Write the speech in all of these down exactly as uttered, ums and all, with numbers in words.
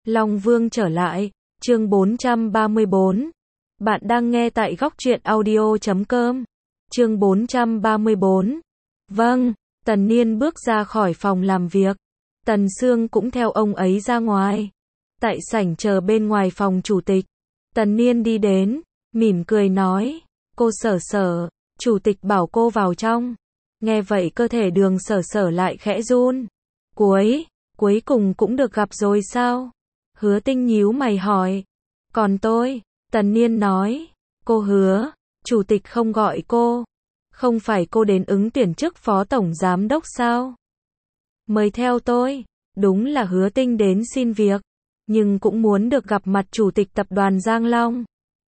Long Vương trở lại, chương bốn trăm ba mươi bốn. Bạn đang nghe tại góc truyện audio chấm com. Chương bốn trăm ba mươi bốn. Vâng, Tần Niên bước ra khỏi phòng làm việc. Tần Sương cũng theo ông ấy ra ngoài. Tại sảnh chờ bên ngoài phòng chủ tịch. Tần Niên đi đến, mỉm cười nói, cô Sở Sở, chủ tịch bảo cô vào trong. Nghe vậy cơ thể Đường Sở Sở lại khẽ run. Cuối, cuối cùng cũng được gặp rồi sao? Hứa Tinh nhíu mày hỏi. Còn tôi, Tần Niên nói, cô Hứa, chủ tịch không gọi cô. Không phải cô đến ứng tuyển chức phó tổng giám đốc sao? Mời theo tôi. Đúng là Hứa Tinh đến xin việc, nhưng cũng muốn được gặp mặt chủ tịch tập đoàn Giang Long.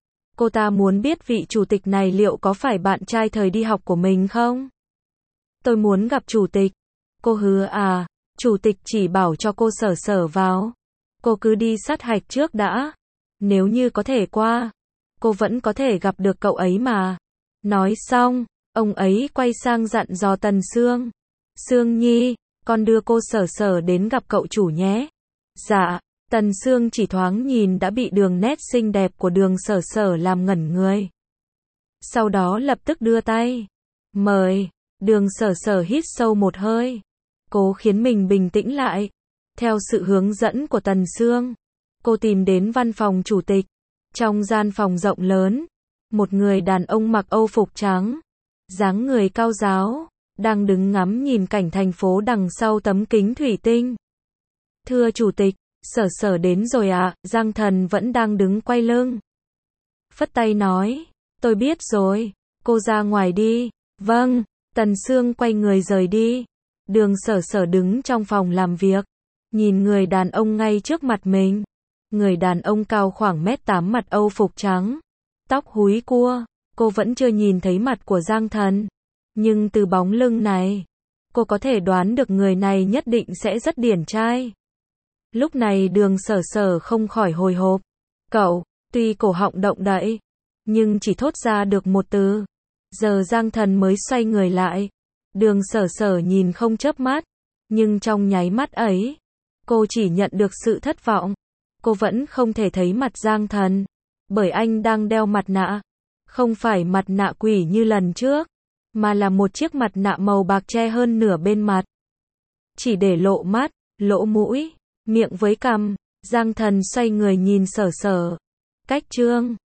Cô ta muốn biết vị chủ tịch này liệu có phải bạn trai thời đi học của mình không? Tôi muốn gặp chủ tịch. Cô Hứa à, chủ tịch chỉ bảo cho cô Sở Sở vào. Cô cứ đi sát hạch trước đã. Nếu như có thể qua, cô vẫn có thể gặp được cậu ấy mà. Nói xong, ông ấy quay sang dặn dò Tần Sương. Sương Nhi, con đưa cô Sở Sở đến gặp cậu chủ nhé. Dạ, Tần Sương chỉ thoáng nhìn đã bị đường nét xinh đẹp của Đường Sở Sở làm ngẩn người. Sau đó lập tức đưa tay. Mời, Đường Sở Sở hít sâu một hơi. Cố khiến mình bình tĩnh lại. Theo sự hướng dẫn của Tần Sương, cô tìm đến văn phòng chủ tịch. Trong gian phòng rộng lớn, một người đàn ông mặc âu phục trắng, dáng người cao ráo, đang đứng ngắm nhìn cảnh thành phố đằng sau tấm kính thủy tinh. Thưa chủ tịch, Sở Sở đến rồi ạ. Giang Thần vẫn đang đứng quay lưng. Phất tay nói, tôi biết rồi, cô ra ngoài đi. Vâng, Tần Sương quay người rời đi. Đường Sở Sở đứng trong phòng làm việc, nhìn người đàn ông ngay trước mặt mình. Người đàn ông cao khoảng mét tám, mặt âu phục trắng, tóc húi cua. Cô vẫn chưa nhìn thấy mặt của Giang Thần, nhưng từ bóng lưng này, cô có thể đoán được người này nhất định sẽ rất điển trai. Lúc này Đường Sở Sở không khỏi hồi hộp. Cậu, tuy cổ họng động đậy, nhưng chỉ thốt ra được một từ. Giờ Giang Thần mới xoay người lại. Đường Sở Sở nhìn không chớp mắt, nhưng trong nháy mắt ấy, cô chỉ nhận được sự thất vọng. Cô vẫn không thể thấy mặt Giang Thần, bởi anh đang đeo mặt nạ. Không phải mặt nạ quỷ như lần trước, mà là một chiếc mặt nạ màu bạc che hơn nửa bên mặt. Chỉ để lộ mắt, lỗ mũi, miệng với cằm. Giang Thần xoay người nhìn Sở Sở. Cách chương